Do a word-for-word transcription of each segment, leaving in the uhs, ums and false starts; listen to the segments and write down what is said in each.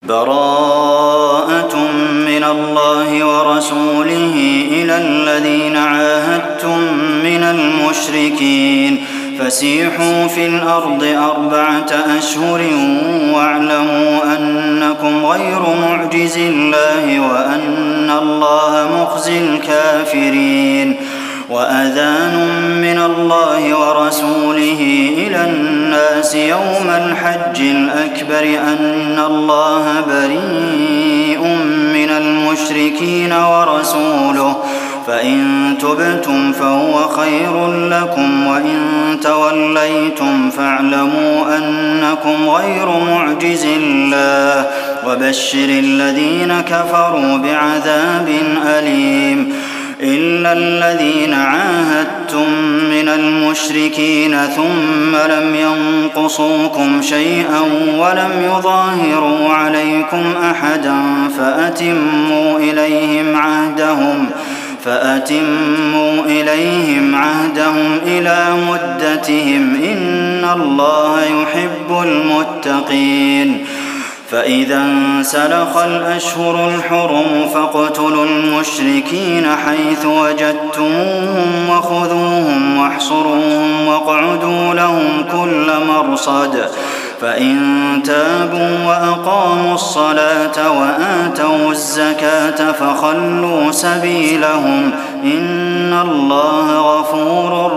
براءة من الله ورسوله إلى الذين عاهدتم من المشركين فسيحوا في الأرض أربعة أشهر واعلموا أنكم غير معجز الله وأن الله مخزي الكافرين وأذان من الله ورسوله إلى الناس يوم الحج الأكبر أن الله بريء من المشركين ورسوله فإن تبتم فهو خير لكم وإن توليتم فاعلموا أنكم غير معجز الله وبشر الذين كفروا بعذاب أليم إلا الذين عاهدتم من المشركين ثم لم ينقصوكم شيئا ولم يظاهروا عليكم أحدا فأتموا إليهم عهدهم فأتموا إليهم عهدهم إلى مدتهم إن الله يحب المتقين فإذا انسلخ الأشهر الحرم فاقتلوا المشركين حيث وجدتموهم وخذوهم واحصروهم واقعدوا لهم كل مرصد فإن تابوا وأقاموا الصلاة وآتوا الزكاة فخلوا سبيلهم إن الله غفور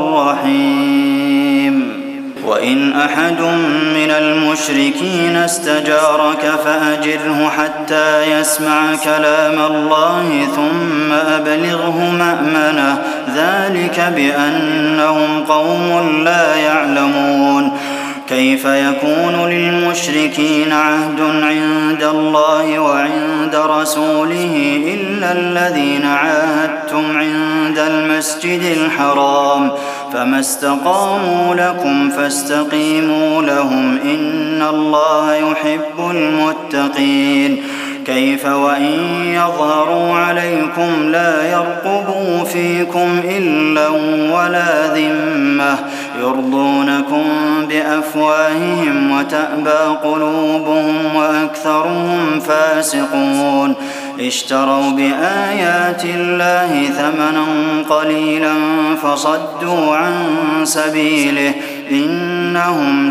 رحيم وإن أحد من المشركين استجارك فأجره حتى يسمع كلام الله ثم أبلغه مأمنه ذلك بأنهم قوم لا يعلمون كيف يكون للمشركين عهد عند الله وعند رسوله إلا الذين عاهدتم عند المسجد الحرام فما استقاموا لكم فاستقيموا لهم إن الله يحب المتقين كيف وإن يظهروا عليكم لا يرقبوا فيكم إلا ولا ذمة يرضونكم بأفواههم وتأبى قلوبهم وأكثرهم فاسقون اشتروا بآيات الله ثمنا قليلا فصدوا عن سبيله إنهم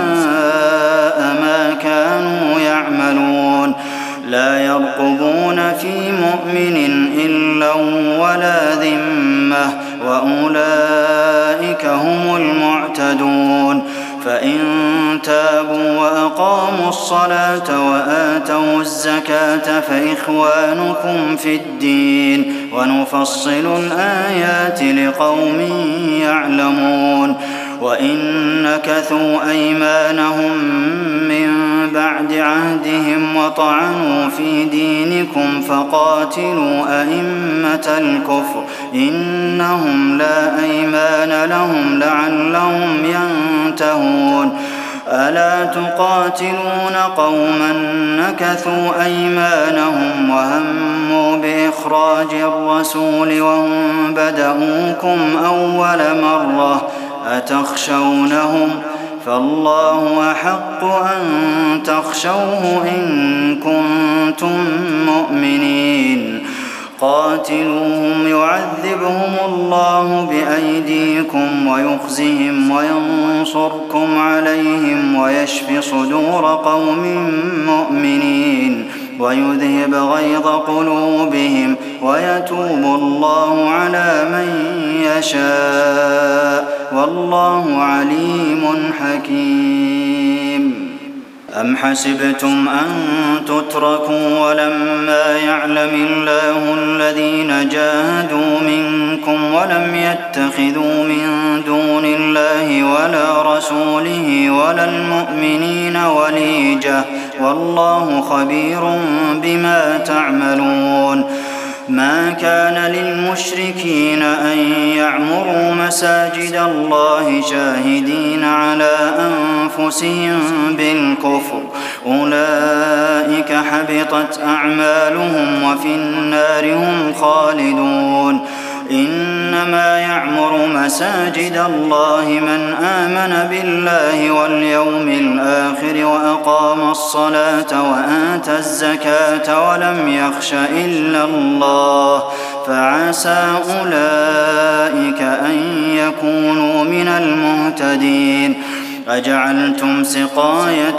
ساء ما كانوا يعملون لا يرقبون في مؤمن إلا ولا ذمة وأولئك هم المعتدون فإن تابوا وأقاموا الصلاة وآتوا الزكاة فإخوانكم في الدين ونفصل الآيات لقوم يعلمون وإن نكثوا أيمانهم من بعد عهدهم وطعنوا في دينكم فقاتلوا أئمة الكفر إنهم لا أيمان لهم لعلهم ينتهون ألا تقاتلون قوما نكثوا أيمانهم وهموا بإخراج الرسول وهم بدؤوكم أول مرة أتخشونهم فالله أحق أن تخشوه إن كنتم مؤمنين قاتلوهم يعذبهم الله بأيديكم ويخزهم وينصركم عليهم ويشف صدور قوم مؤمنين ويذهب غيظ قلوبهم ويتوب الله على من يشاء والله عليم حكيم أم حسبتم أن تتركوا ولما يعلم الله الذين جاهدوا منكم ولم يتخذوا من دون الله ولا رسوله ولا المؤمنين وليجة والله خبير بما تعملون ما كان للمشركين أن يعمروا مساجد الله شاهدين على أنفسهم بالكفر أولئك حبطت أعمالهم وفي النار هم خالدون إنما يعمر مساجد الله من آمن بالله واليوم الآخر وأقام الصلاة وآتى الزكاة ولم يخش إلا الله فعسى أولئك أن يكونوا من المهتدين. أجعلتم سقاية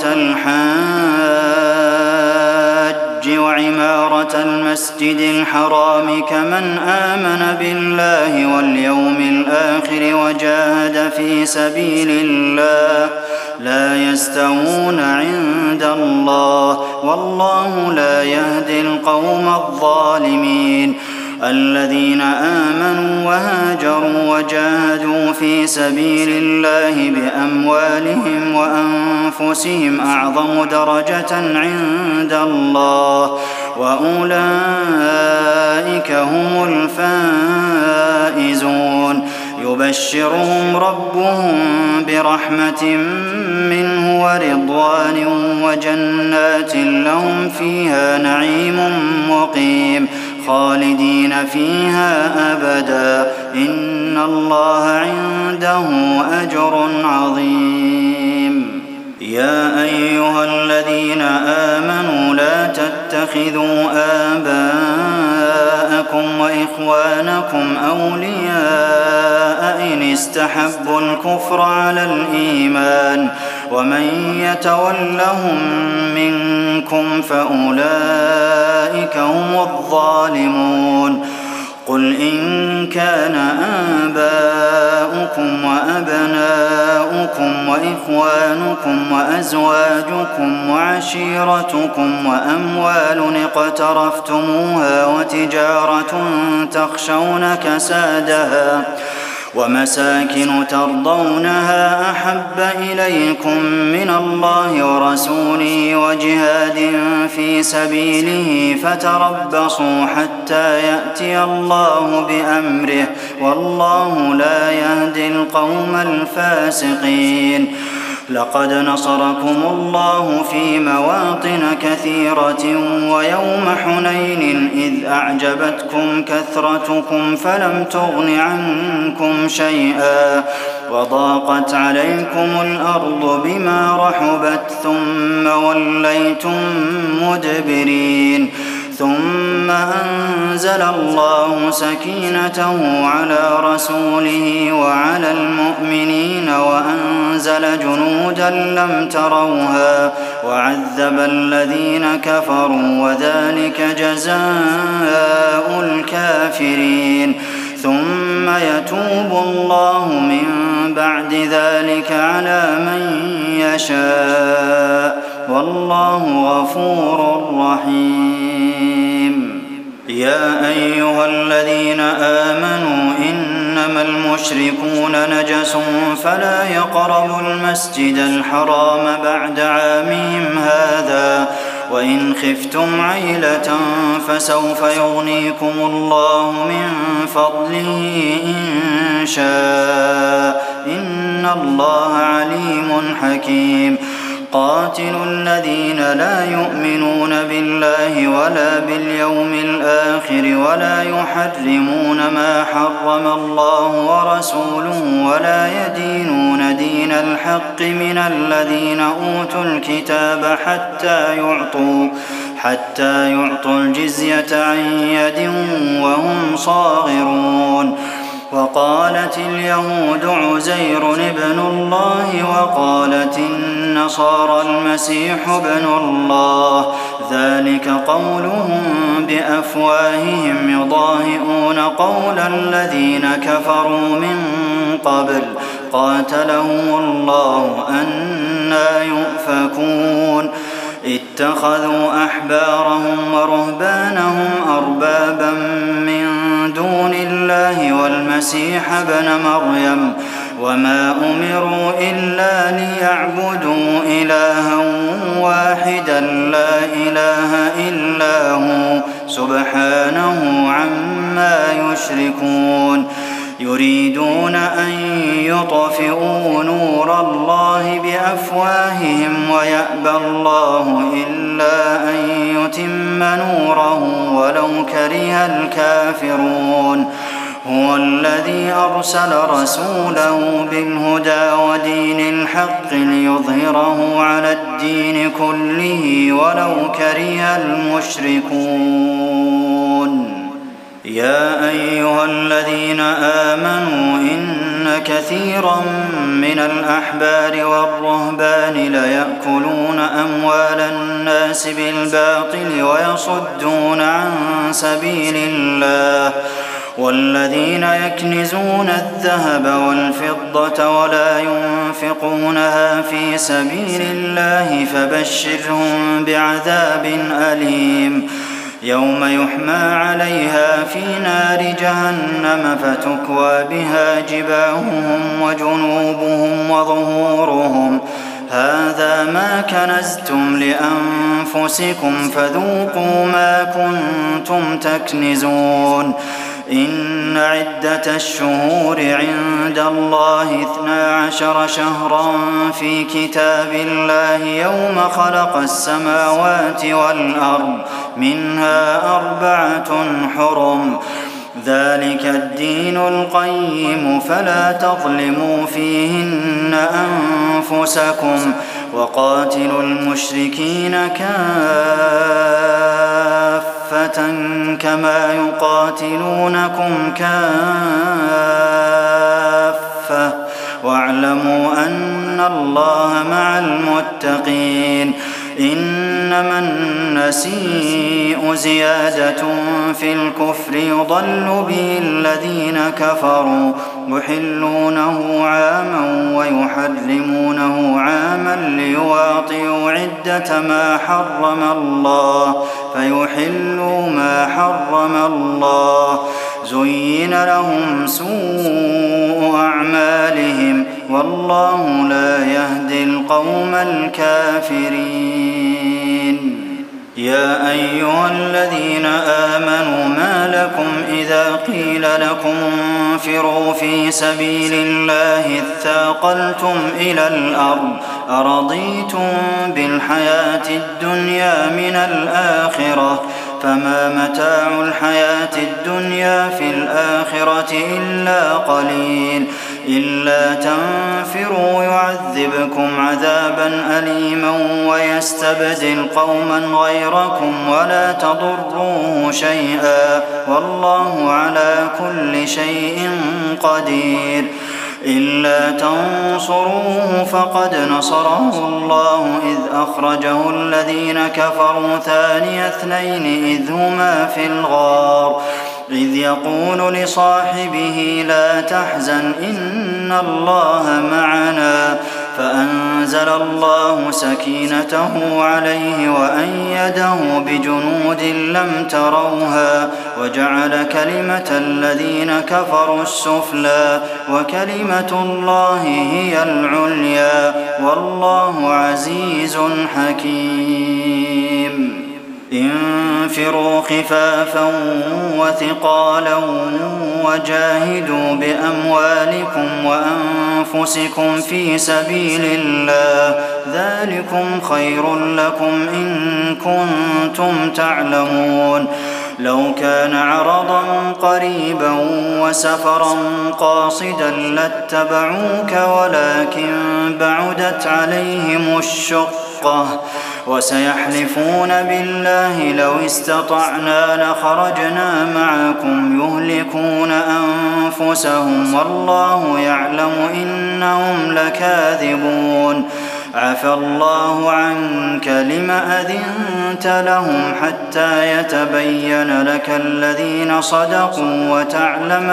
الحاج وعمارة المسجد الحرام كمن آمن بالله واليوم الآخر وجاهد في سبيل الله لا يستوون عند الله والله لا يهدي القوم الظالمين. الذين آمنوا وهاجروا وجاهدوا في سبيل الله بأموالهم وأنفسهم أعظم درجة عند الله وأولئك هم الفائزون. يبشرهم ربهم برحمة منه ورضوان وجنات لهم فيها نعيم مقيم خالدين فيها أبدا إن الله عنده أجر عظيم. يا أيها الذين آمنوا لا تتخذوا آباءكم وإخوانكم أولياء إن استحبوا الكفر على الإيمان ومن يتولهم منكم فأولئك هم الظالمون. قل إن كان آباؤكم وأبناؤكم وإخوانكم وأزواجكم وعشيرتكم وأموال اقترفتموها وتجارة تخشون كسادها ومساكن ترضونها أحب إليكم من الله ورسوله وجهاد في سبيله فتربصوا حتى يأتي الله بأمره والله لا يهدي القوم الفاسقين. لقد نصركم الله في مواطن كثيرة ويوم حنين إذ أعجبتكم كثرتكم فلم تغن عنكم شيئا وضاقت عليكم الأرض بما رحبت ثم وليتم مدبرين ثم أنزل الله سكينته على رسوله وعلى المؤمنين وأنزل جنودا لم تروها وعذب الذين كفروا وذلك جزاء الكافرين. ثم يتوب الله من بعد ذلك على من يشاء والله غفور رحيم. يا أيها الذين آمنوا إنما المشركون نجس فلا يقربوا المسجد الحرام بعد عامهم هذا وإن خفتم عيلة فسوف يغنيكم الله من فضله إن شاء إن الله عليم حكيم. قاتلوا الذين لا يؤمنون بالله ولا باليوم الآخر ولا يحرمون ما حرم الله ورسوله ولا يدينون دين الحق من الذين أوتوا الكتاب حتى يعطوا حتى يعطوا الجزية عن يد وهم صاغرون. وقالت اليهود عزير ابن الله وقالت النصارى المسيح ابن الله ذلك قولهم بأفواههم يضاهئون قول الذين كفروا من قبل قاتلهم الله أنى يؤفكون. اتخذوا أحبارهم ورهبانهم أربابا من دون الله والمسيح ابن مريم وما أمروا إلا ليعبدوا إلها واحدا لا إله إلا هو سبحانه عما يشركون. يريدون أن يطفئوا نور الله بأفواههم ويأبى الله إلا أن يتم نوره ولو كره الكافرون. هو الذي أرسل رسوله بالهدى ودين الحق ليظهره على الدين كله ولو كره المشركون يا أيها الذين آمنوا إن كثيرا من الأحبار والرهبان ليأكلون أموال الناس بالباطل ويصدون عن سبيل الله والذين يكنزون الذهب والفضة ولا ينفقونها في سبيل الله فبشرهم بعذاب أليم يوم يحمى عليها في نار جهنم فتكوى بها جباههم وجنوبهم وظهورهم هذا ما كنزتم لأنفسكم فذوقوا ما كنتم تكنزون إن عدة الشهور عند الله اثنا عشر شهرا في كتاب الله يوم خلق السماوات والأرض منها أربعة حرم ذلك الدين القيم فلا تظلموا فيهن أنفسكم وقاتلوا المشركين كافة كما يقاتلونكم كافة واعلموا أن الله مع المتقين إنما النسيء زيادة في الكفر يضل به الذين كفروا يحلونه عاما ويحرمونه عاما ليواطئوا عدة ما حرم الله فيحلوا ما حرم الله زين لهم سوء أعمالهم والله لا يهدي القوم الكافرين يا أيها الذين آمنوا ما لكم إذا قيل لكم انفروا في سبيل الله اثاقلتم إلى الأرض أرضيتم بالحياة الدنيا من الآخرة فما متاع الحياة الدنيا في الآخرة إلا قليل إلا تنفروا يعذبكم عذابا أليما ويستبدل قوما غيركم ولا تضروه شيئا والله على كل شيء قدير إلا تنصروه فقد نصره الله إذ أخرجه الذين كفروا ثاني اثنين إذ هما في الغار إذ يقول لصاحبه لا تحزن إن الله معنا فأنزل الله سكينته عليه وأيده بجنود لم تروها وجعل كلمة الذين كفروا السفلى وكلمة الله هي العليا والله عزيز حكيم انفروا خفافا وثقالا وجاهدوا بأموالكم وأنفسكم في سبيل الله ذلكم خير لكم إن كنتم تعلمون لو كان عرضا قريبا وسفرا قاصدا لاتبعوك ولكن بعدت عليهم الشقة وسيحلفون بالله لو استطعنا لخرجنا معكم يهلكون أنفسهم والله يعلم إنهم لكاذبون عفى الله عنك لم أذنت لهم حتى يتبين لك الذين صدقوا وتعلم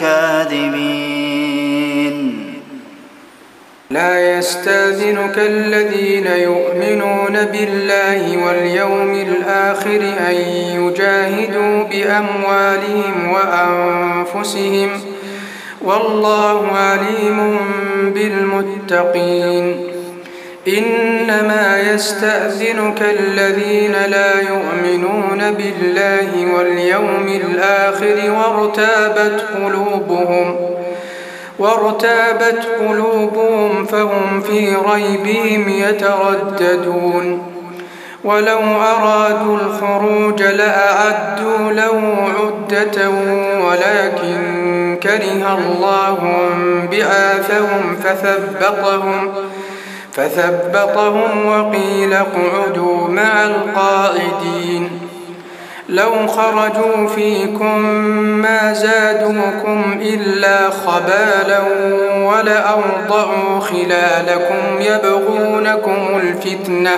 الكاذبين لا يستأذنك الذين يؤمنون بالله واليوم الآخر أن يجاهدوا بأموالهم وأنفسهم والله عليم بالمتقين إنما يستأذنك الذين لا يؤمنون بالله واليوم الآخر وارتابت قلوبهم وارتابت قلوبهم فهم في ريبهم يترددون ولو أرادوا الخروج لأعدوا له عدة ولكن كره الله بعاثهم فثبطهم فثبطهم وقيل اقعدوا مع القاعدين. لو خرجوا فيكم ما زادوكم إلا خبالا ولأوضعوا خلالكم يبغونكم الفتنة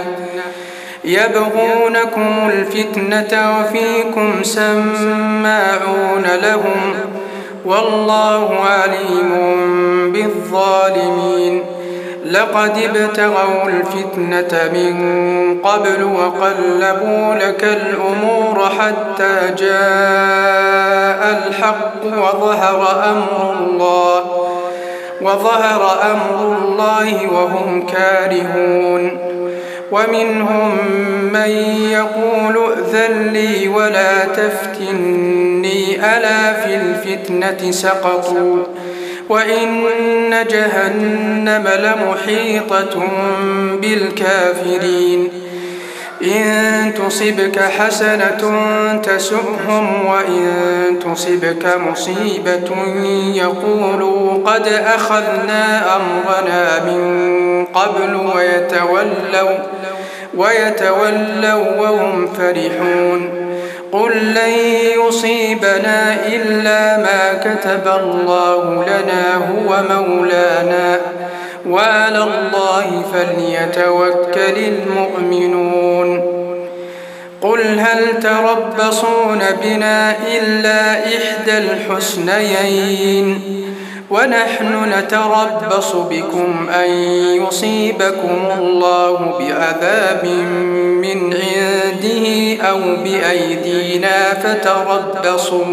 يبغونكم الفتنة وفيكم سماعون لهم والله عليم بالظالمين. لقد ابتغوا الفتنة من قبل وقلبوا لك الأمور حتى جاء الحق وظهر أمر الله وظهر أمر الله وهم كارهون. ومنهم من يقول ائذن لي ولا تفتني ألا في الفتنة سقطوا وإن جهنم لمحيطة بالكافرين. إن تصبك حسنة تسؤهم وإن تصبك مصيبة يقولوا قد أخذنا أمرنا من قبل ويتولوا ويتولوا وهم فرحون. قل لن يصيبنا إلا ما كتب الله لنا هو مولانا وعلى الله فليتوكل المؤمنون. قل هل تربصون بنا إلا إحدى الحسنيين ونحن نتربص بكم أن يصيبكم الله بعذاب من عنده أو بأيدينا فتربصوا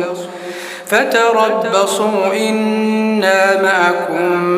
فتربصوا إنا معكم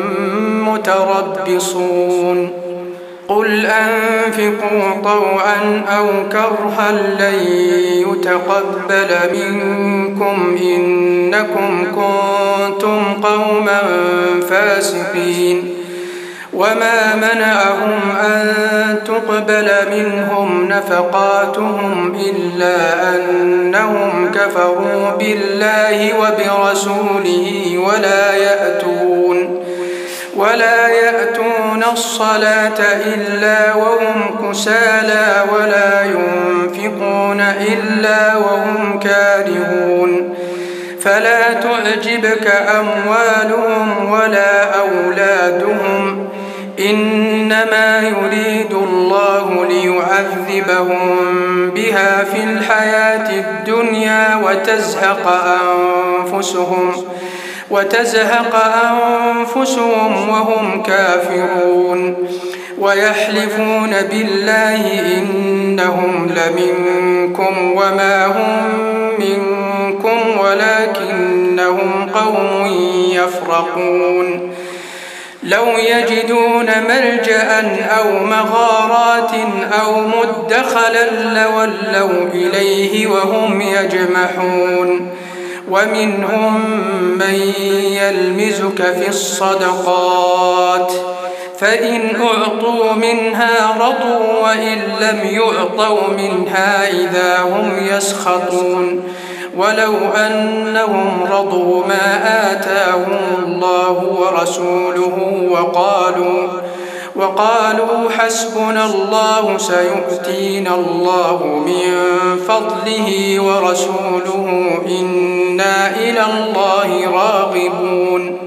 متربصون. قل أنفقوا طوعا أو كرها لن يتقبل منكم إنكم كنتم قوما فاسقين. وما منعهم أن تقبل منهم نفقاتهم إلا أنهم كفروا بالله وبرسوله ولا يأتون ولا يأتون الصلاة إلا وهم كسالى ولا ينفقون إلا وهم كارهون. فلا تعجبك أموالهم ولا أولادهم إنما يريد الله ليعذبهم بها في الحياة الدنيا وتزهق أنفسهم وتزهق أنفسهم وهم كافرون. ويحلفون بالله إنهم لمنكم وما هم منكم ولكنهم قوم يفرقون. لو يجدون ملجأ أو مغارات أو مدخلا لولوا إليه وهم يجمحون. ومنهم من يلمزك في الصدقات فإن أعطوا منها رضوا وإن لم يعطوا منها إذا هم يسخطون. ولو أنهم رضوا ما آتاهم الله ورسوله وقالوا وقالوا حسبنا الله سيؤتينا الله من فضله ورسوله إنا إلى الله راغبون.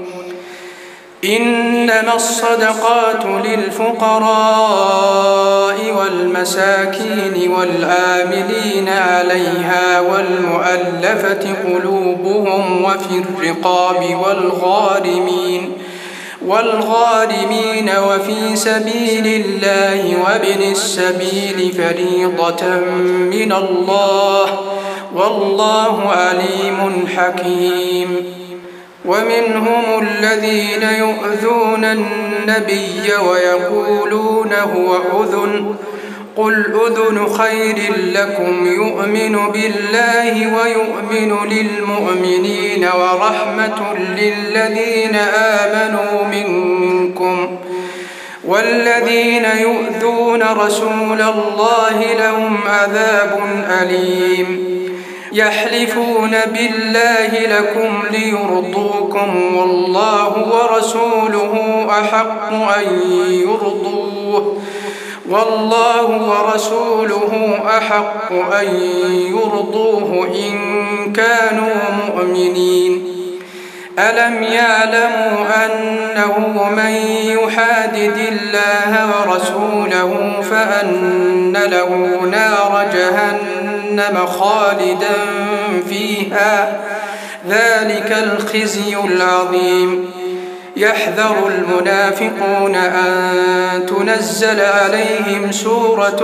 إنما الصدقات للفقراء والمساكين والآملين عليها والمؤلفة قلوبهم وفي الرقاب والغارمين والغارمين وفي سبيل الله وابن السبيل فريضة من الله والله عليم حكيم. ومنهم الذين يؤذون النبي ويقولون هو أذن قل أذن خير لكم يؤمن بالله ويؤمن للمؤمنين ورحمة للذين آمنوا منكم والذين يؤذون رسول الله لهم عذاب أليم. يحلفون بالله لكم ليرضوكم والله ورسوله أحق أن يرضوه والله ورسوله أحق أن يرضوه إن كانوا مؤمنين. ألم يعلموا أنه من يحادد الله ورسوله فأن له نار جهنم خالدا فيها ذلك الخزي العظيم. يحذر المنافقون أن تنزل عليهم سورة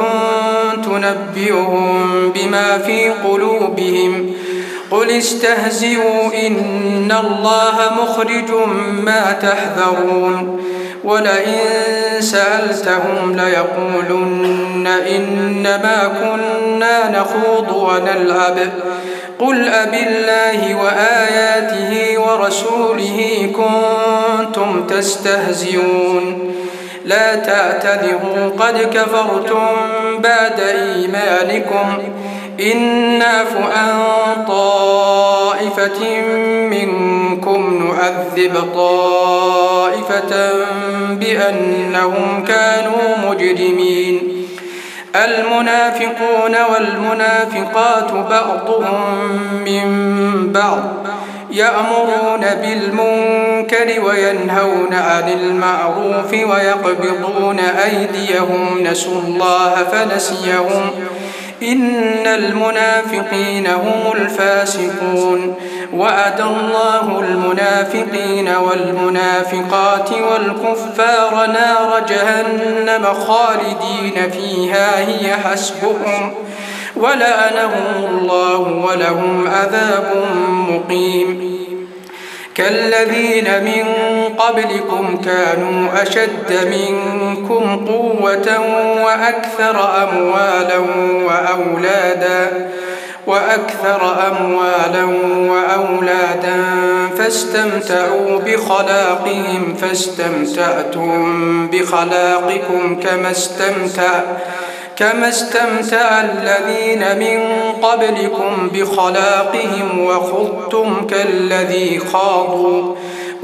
تنبئهم بما في قلوبهم قل استهزئوا إن الله مخرج ما تحذرون. ولئن سألتهم ليقولن إنما كنا نخوض ونلعب قل أبالله وآياته ورسوله كنتم تستهزئون. لا تعتذروا قد كفرتم بعد إيمانكم إن نعف عن طائفة منكم نعذب طائفة بأنهم كانوا مجرمين. المنافقون والمنافقات بعضهم من بعض يأمرون بالمنكر وينهون عن المعروف ويقبضون أيديهم نسوا الله فنسيهم إن المنافقين هم الفاسقون. وعد الله المنافقين والمنافقات والكفار نار جهنم خالدين فيها هي حسبهم ولعنهم الله ولهم عذاب مقيم. كالذين من قبلكم كانوا أشد منكم قوة وأكثر أموالا وأولادا وأكثر أموالا وأولادا فاستمتعوا بخلاقهم فاستمتعتم بخلاقكم كما استمتع كما استمتع الذين من قبلكم بخلاقهم وخضتم كالذي خاضوا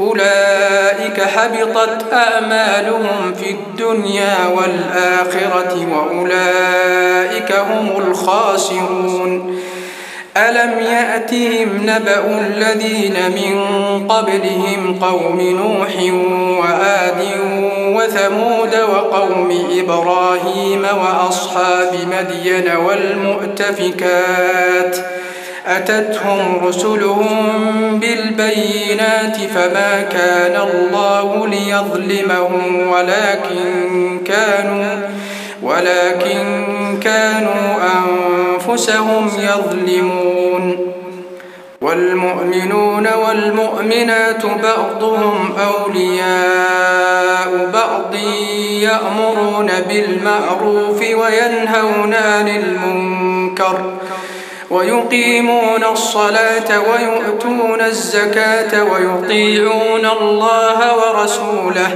أولئك حبطت أعمالهم في الدنيا والآخرة وأولئك هم الخاسرون. ألم يأتهم نبأ الذين من قبلهم قوم نوح وعاد وثمود وقوم إبراهيم وأصحاب مدين والمؤتفكات أتتهم رسلهم بالبينات فما كان الله ليظلمهم ولكن كانوا ولكن كانوا أنفسهم يظلمون. والمؤمنون والمؤمنات بعضهم أولياء بعض يأمرون بالمعروف وينهون عن المنكر ويقيمون الصلاة ويؤتون الزكاة ويطيعون الله ورسوله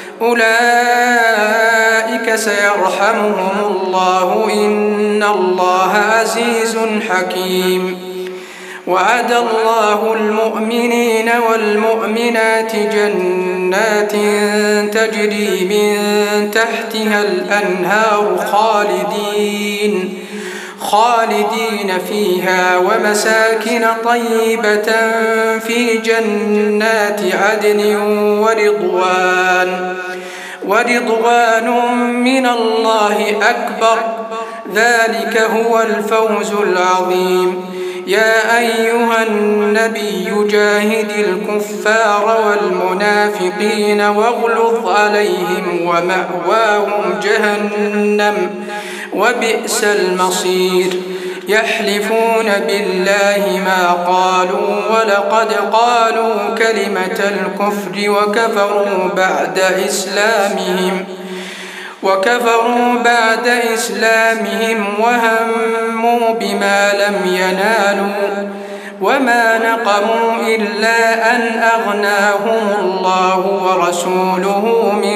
أولئك سيرحمهم الله إن الله عزيز حكيم. وعد الله المؤمنين والمؤمنات جنات تجري من تحتها الأنهار خالدين خالدين فيها ومساكن طيبة في جنات عدن ورضوان ورضوان من الله أكبر ذلك هو الفوز العظيم. يا أيها النبي جاهد الكفار والمنافقين واغلظ عليهم ومأواهم جهنم وبئس المصير. يحلفون بالله ما قالوا ولقد قالوا كلمة الكفر وكفروا بعد إسلامهم وكفروا بعد إسلامهم وهموا بما لم ينالوا وما نقموا إلا أن أغناهم الله ورسوله من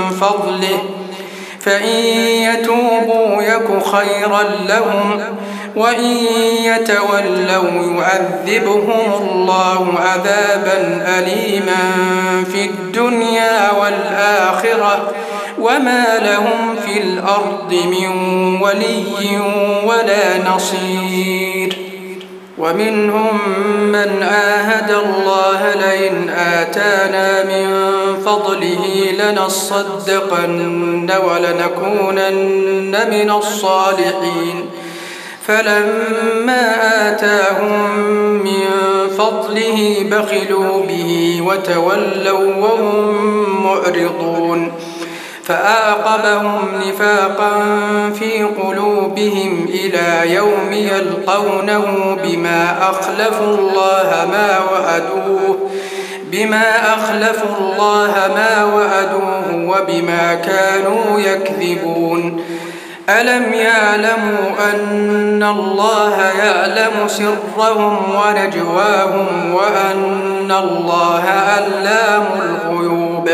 فضله فإن يتوبوا يك خيرا لهم وإن يتولوا يعذبهم الله عذابا أليما في الدنيا والآخرة وما لهم في الأرض من ولي ولا نصير. ومنهم من عاهد الله لئن آتانا من فضله لنصدقن ولنكونن من الصالحين فلما آتاهم من فضله بخلوا به وتولوا وهم معرضون فأعقبهم نفاقا في قلوبهم إلى يوم يلقونه بما أخلفوا الله ما وعدوه بما أخلفوا الله ما وعدوه وبما كانوا يكذبون. ألم يعلموا أن الله يعلم سرهم ونجواهم وأن الله علام الغيوب.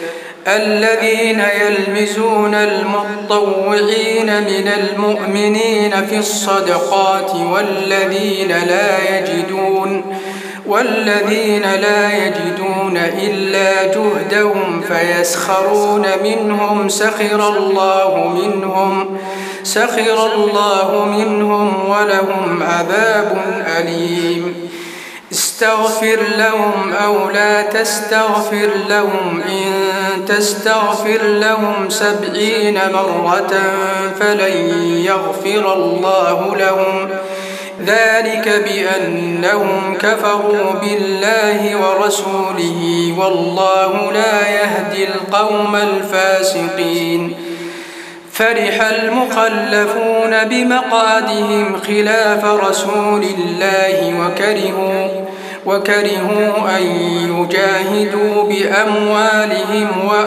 الذين يلمزون المطوعين من المؤمنين في الصدقات والذين لا يجدون والذين لا يجدون إلا جهدهم فيسخرون منهم سخر الله منهم سخر الله منهم ولهم عذاب أليم. استغفر لهم أو لا تستغفر لهم إن تستغفر لهم سبعين مرة فلن يغفر الله لهم ذلك بأنهم كفروا بالله ورسوله والله لا يهدي القوم الفاسقين. فرح المخلفون بمقعدهم خلاف رسول الله وكرهوا وكرهوا أن يجاهدوا بأموالهم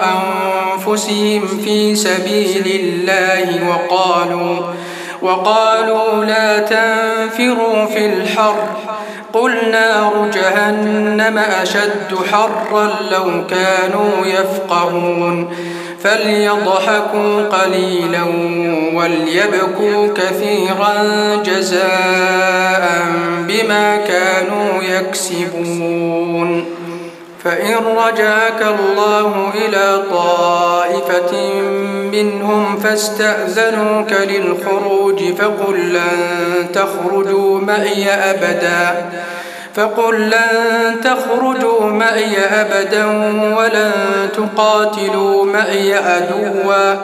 وأنفسهم في سبيل الله وقالوا وقالوا لا تنفروا في الحر قل نار جهنم أشد حرا لو كانوا يفقهون. فليضحكوا قليلا وليبكوا كثيرا جزاء بما كانوا يكسبون. فإن رجعك الله إلى طائفة منهم فاستأذنوك للخروج فقل لن تخرجوا معي أبدا فقل لن تخرجوا معي أبدا ولن تقاتلوا معي عدوا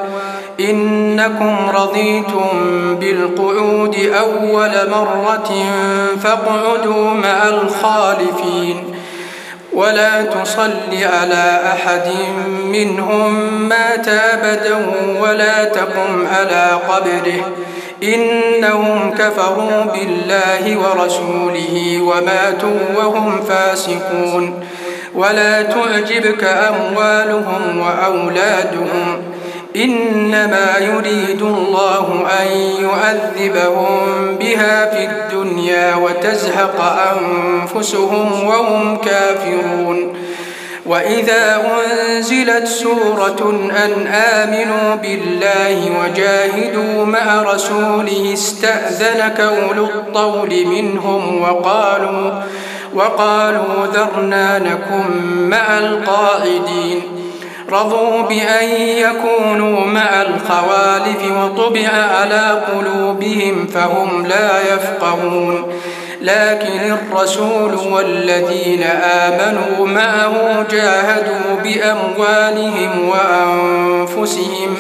إنكم رضيتم بالقعود أول مرة فاقعدوا مع الخالفين ولا تصل على أحد منهم مات أبدا ولا تقم على قبره إنهم كفروا بالله ورسوله وماتوا وهم فاسقون. ولا تعجبك أموالهم وأولادهم إنما يريد الله أن يعذبهم بها في الدنيا وتزهق أنفسهم وهم كافرون. وإذا أنزلت سورة أن آمنوا بالله وجاهدوا مع رسوله استأذنك أولو الطول منهم وقالوا وقالوا ذرنا نكن مع القاعدين. رضوا بأن يكونوا مع الخوالف وطبع على قلوبهم فهم لا يفقهون. لكن الرسول والذين آمنوا معه جاهدوا بأموالهم وأنفسهم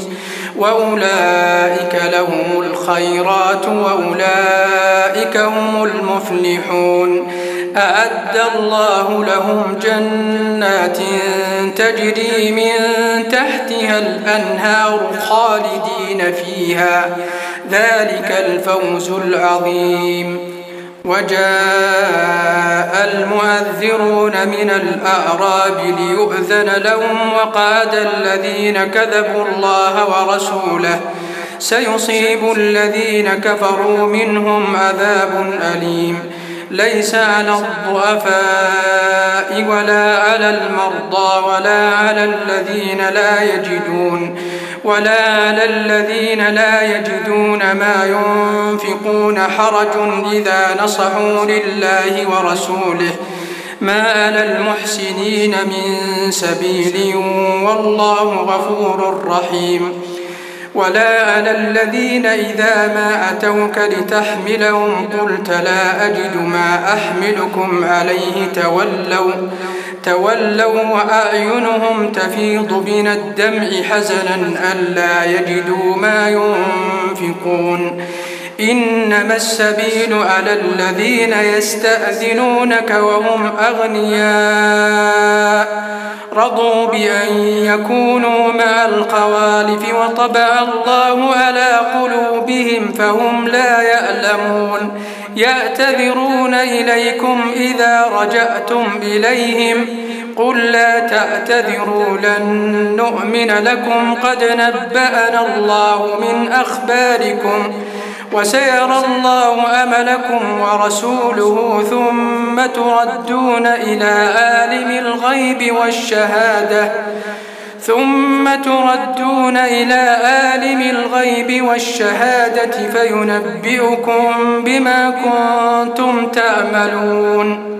وأولئك لهم الخيرات وأولئك هم المفلحون. أعد الله لهم جنات تجري من تحتها الأنهار خالدين فيها ذلك الفوز العظيم. وجاء المؤذرون من الأعراب ليؤذن لهم وقعد الذين كذبوا الله ورسوله سيصيب الذين كفروا منهم عذاب أليم. ليس على الضعفاء ولا على المرضى ولا على الذين لا يجدون ولا على الذين لا يجدون ما ينفقون حرج إذا نصحوا لله ورسوله ما على المحسنين من سبيل والله غفور رحيم. ولا على الذين إذا ما أتوك لتحملهم قلت لا أجد ما أحملكم عليه تولوا تولوا وأعينهم تفيض من الدمع حزنا ألا يجدوا ما ينفقون. إنما السبيل على الذين يستأذنونك وهم أغنياء رضوا بأن يكونوا مع الخوالف وطبع الله على قلوبهم فهم لا يعلمون. يعتذرون إليكم إذا رجعتم إليهم قل لا تعتذروا لن نؤمن لكم قد نبأنا الله من أخباركم وسيرى الله عملكم ورسوله ثم تردون إلى عالم الغيب والشهادة ثم تردون إلى عالم الغيب والشهادة فينبئكم بما كنتم تعملون.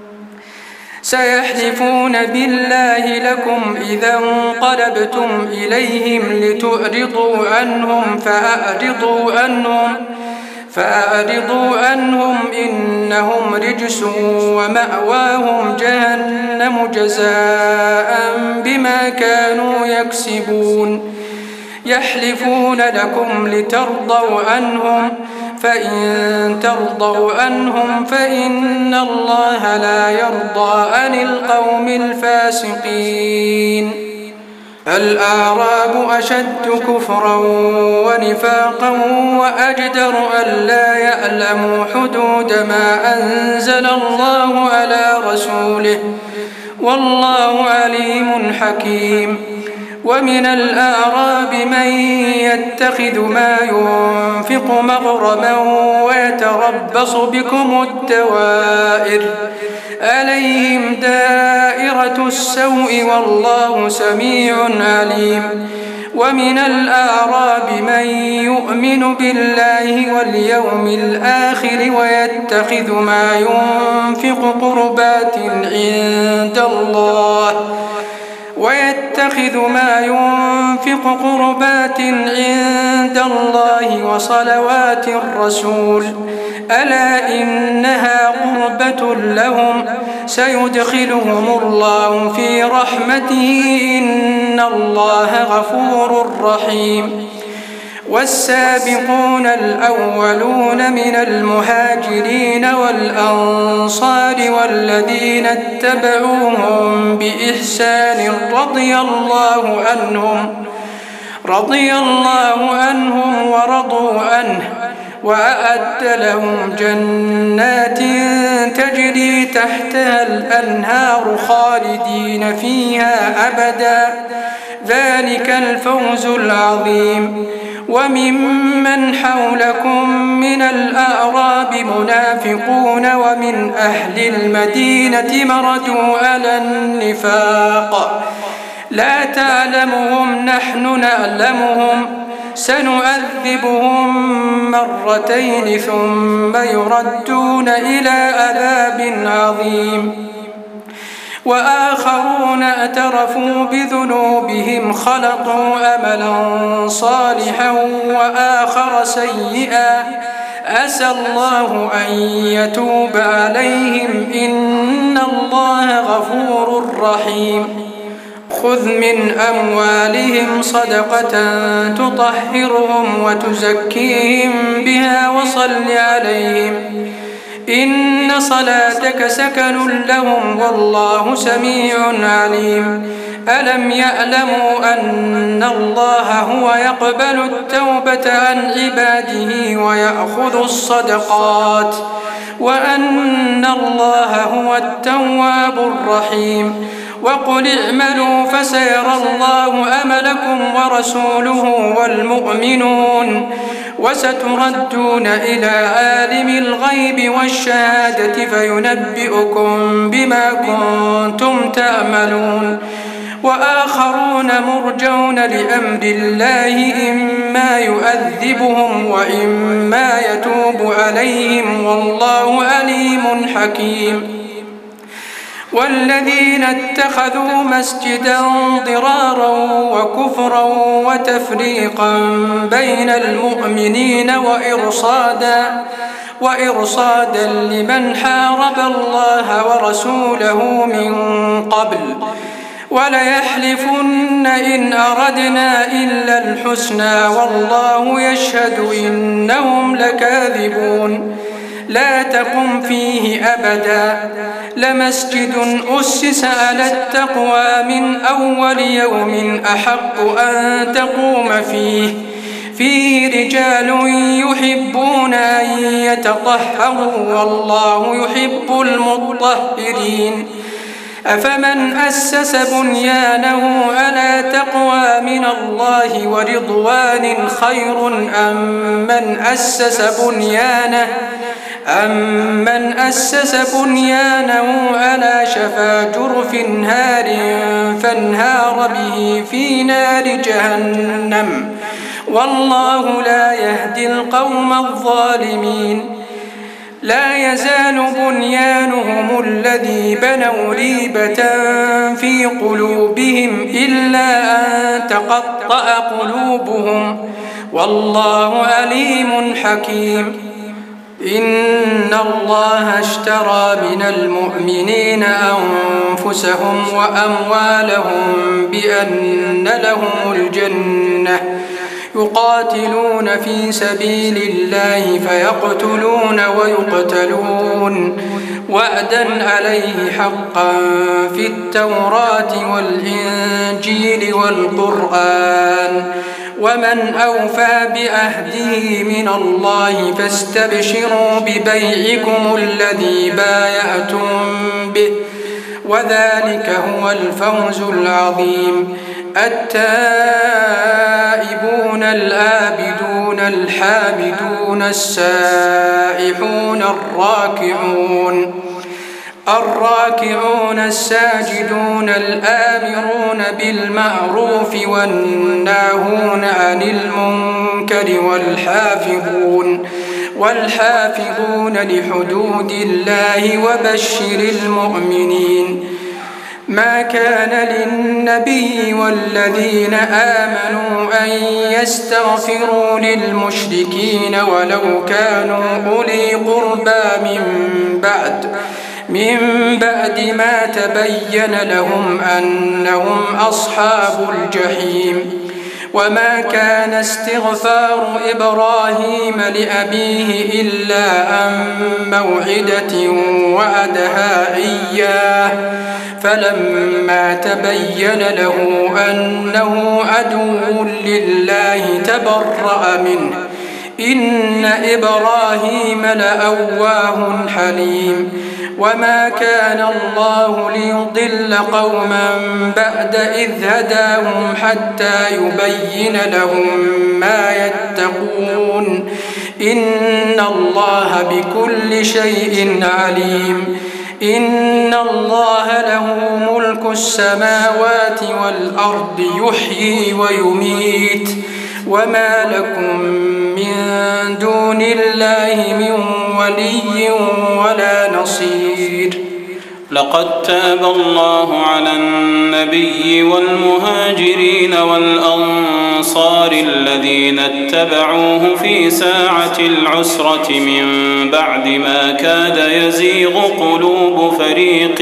سيحلفون بالله لكم إذا انقلبتم إليهم لتعرضوا عنهم فأعرضوا عنهم فأعرضوا عنهم إنهم رجس ومأواهم جهنم جزاء بما كانوا يكسبون. يحلفون لكم لترضوا عنهم فإن ترضوا عنهم فإن الله لا يرضى عن القوم الفاسقين. الأعراب أشد كفرا ونفاقا وأجدر ألا يعلموا حدود ما أنزل الله على رسوله والله عليم حكيم. ومن الأعراب من يتخذ ما ينفق مغرما ويتربص بكم الدوائر عليهم دائرة السوء والله سميع عليم. ومن الأعراب من يؤمن بالله واليوم الآخر ويتخذ ما ينفق قربات عند الله ويتخذ ما ينفق قربات عند الله وصلوات الرسول ألا إنها قربة لهم سيدخلهم الله في رحمته إن الله غفور رحيم. والسابقون الأولون من المهاجرين والأنصار والذين اتبعوهم بإحسان رضي الله عنهم رضي الله عنهم ورضوا عنه وأعد لهم جنات تجري تحتها الأنهار خالدين فيها أبدا ذلك الفوز العظيم. وممن حولكم من الأعراب منافقون ومن أهل المدينة مردوا على النفاق لا تعلمهم نحن نعلمهم سنعذبهم مرتين ثم يردون إلى عذاب عظيم. وآخرون اعترفوا بذنوبهم خلطوا أملا صالحا وآخر سيئا عسى الله أن يتوب عليهم إن الله غفور رحيم. خذ من أموالهم صدقة تطهرهم وتزكيهم بها وصل عليهم إن صلاتك سكن لهم والله سميع عليم. ألم يعلموا أن الله هو يقبل التوبة عن عباده ويأخذ الصدقات وأن الله هو التواب الرحيم. وقل اعملوا فسيرى الله عملكم ورسوله والمؤمنون وستردون إلى عالم الغيب والشهادة فينبئكم بما كنتم تعملون وآخرون مرجون لأمر الله إما يؤذبهم وإما يتوب عليهم والله عليم حكيم والذين اتخذوا مسجدا ضرارا وكفرا وتفريقا بين المؤمنين وإرصادا وإرصادا لمن حارب الله ورسوله من قبل وليحلفن إن أردنا إلا الحسنى والله يشهد إنهم لكاذبون لا تقم فيه أبدا لمسجد أسس على التقوى من أول يوم أحق أن تقوم فيه فيه رجال يحبون أن يتطهروا والله يحب المطهرين أفمن أسس بنيانه على تقوى من الله ورضوان خير أم من أسس بنيانه أمن أسس بنيانه على شفا جرف هار فانهار به في نار جهنم والله لا يهدي القوم الظالمين لا يزال بنيانهم الذي بنوا ريبة في قلوبهم إلا أن تقطع قلوبهم والله عليم حكيم إن الله اشترى من المؤمنين أنفسهم وأموالهم بأن لهم الجنة يقاتلون في سبيل الله فيقتلون ويقتلون وعدا عليه حقا في التوراة والإنجيل والقرآن ومن أوفى بعهده من الله فاستبشروا ببيعكم الذي بايعتم به وذلك هو الفوز العظيم التائبون الآبدون الحامدون السائحون الراكعون الراكعون الساجدون الآمرون بالمعروف والناهون عن المنكر والحافظون والحافظون لحدود الله وبشر المؤمنين ما كان للنبي والذين آمنوا أن يستغفروا للمشركين ولو كانوا أولي قربى من بعد من بعد ما تبين لهم أنهم أصحاب الجحيم وما كان استغفار إبراهيم لأبيه إلا عن موعدة وعدها إياه فلما تبين له أنه عدو لله تبرأ منه إن إبراهيم لأواه حليم وما كان الله ليضل قوما بعد إذ هداهم حتى يبين لهم ما يتقون إن الله بكل شيء عليم إن الله له ملك السماوات والأرض يحيي ويميت وما لكم من دون الله من ولي ولا نصير لقد تاب الله على النبي والمهاجرين والأنصار الذين اتبعوه في ساعة العسرة من بعد ما كاد يزيغ قلوب فريق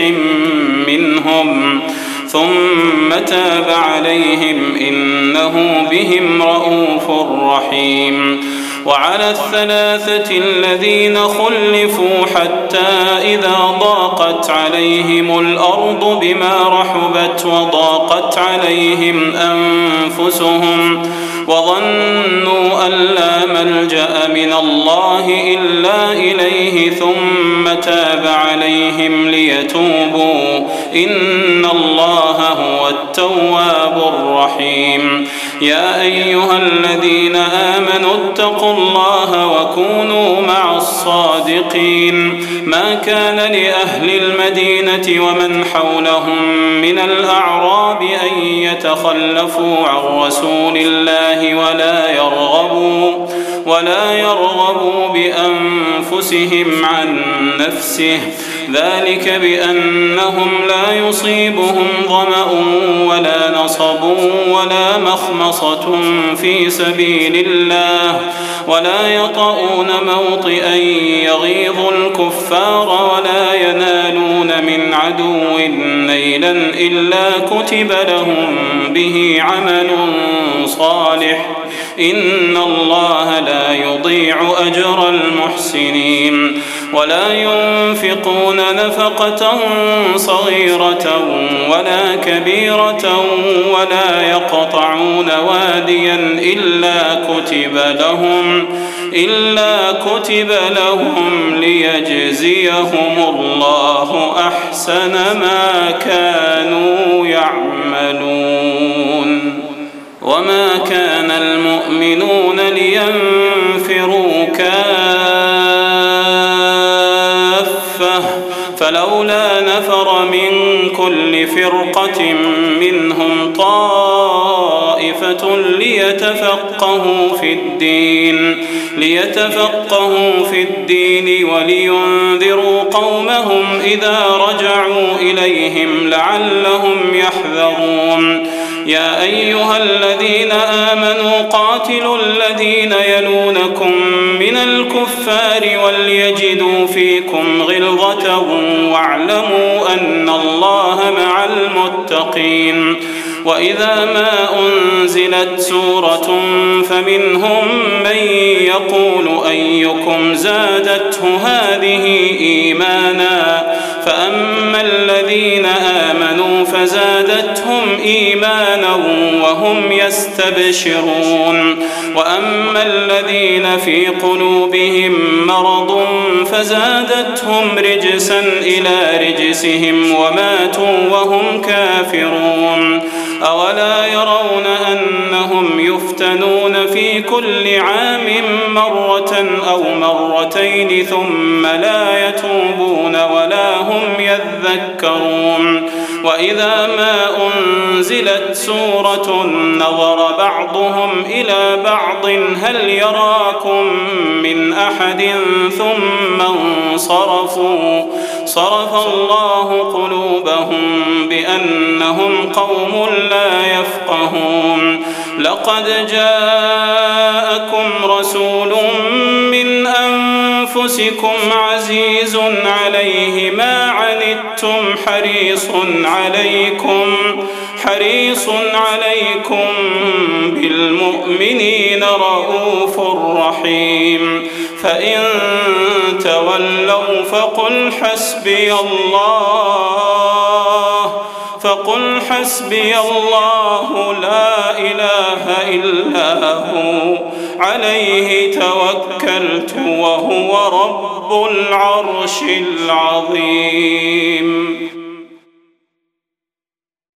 منهم ثم تاب عليهم إنه بهم رءوف رحيم وعلى الثلاثة الذين خلفوا حتى إذا ضاقت عليهم الأرض بما رحبت وضاقت عليهم أنفسهم وظنوا أن لا ملجأ من الله إلا إليه ثم تاب عليهم ليتوبوا إن الله هو التواب الرحيم. يا أيها الذين آمنوا اتقوا الله وكونوا مع الصادقين. ما كان لأهل المدينة ومن حولهم من الأعراب أن يتخلفوا عن رسول الله ولا يرغبوا ولا يرغبوا بأنفسهم عن نفسه ذلك بأنهم لا يصيبهم ظمأ ولا نصب ولا مخمصة في سبيل الله ولا يطؤون موطئا يغيظ الكفار ولا ينالون من عدو نيلا إلا كتب لهم به عمل صالح إن الله لا يضيع أجر المحسنين. ولا ينفقون نفقة صغيرة ولا كبيرة ولا يقطعون واديا إلا كتب لهم إلا كتب لهم ليجزيهم الله أحسن ما كانوا يعملون. وما كان المؤمنون لينفروا كافة فلولا نفر من كل فرقة منهم طائفة ليتفقهوا في الدين ليتفقهوا في الدين ولينذروا قومهم إذا رجعوا إليهم لعلهم يحذرون. يا أيها الذين آمنوا قاتلوا الذين يلونكم من الكفار وليجدوا فيكم غلظة واعلموا أن الله مع المتقين. وإذا ما أنزلت سورة فمنهم من يقول أيكم زادته هذه إيمانا فأما الذين آمنوا فزادتهم إيمانا وهم يستبشرون وأما الذين في قلوبهم مرض فزادتهم رجسا إلى رجسهم وماتوا وهم كافرون. أولا يرون أنهم يفتنون في كل عام مرة أو مرتين ثم لا يتوبون ولا هم يذكرون. وإذا ما أنزلت سورة نظر بعضهم إلى بعض هل يراكم من أحد ثم انصرفوا صرف الله قلوبهم بأنهم قوم لا يفقهون. لقد جاءكم رسول من أنفسكم عزيز عليه ما عنتم حريص عليكم حريص عليكم بالمؤمنين رؤوف رحيم. فإن تولوا فقل حسبي الله فقل حسبي الله لا إله إلا هو عليه توكلت وهو رب العرش العظيم.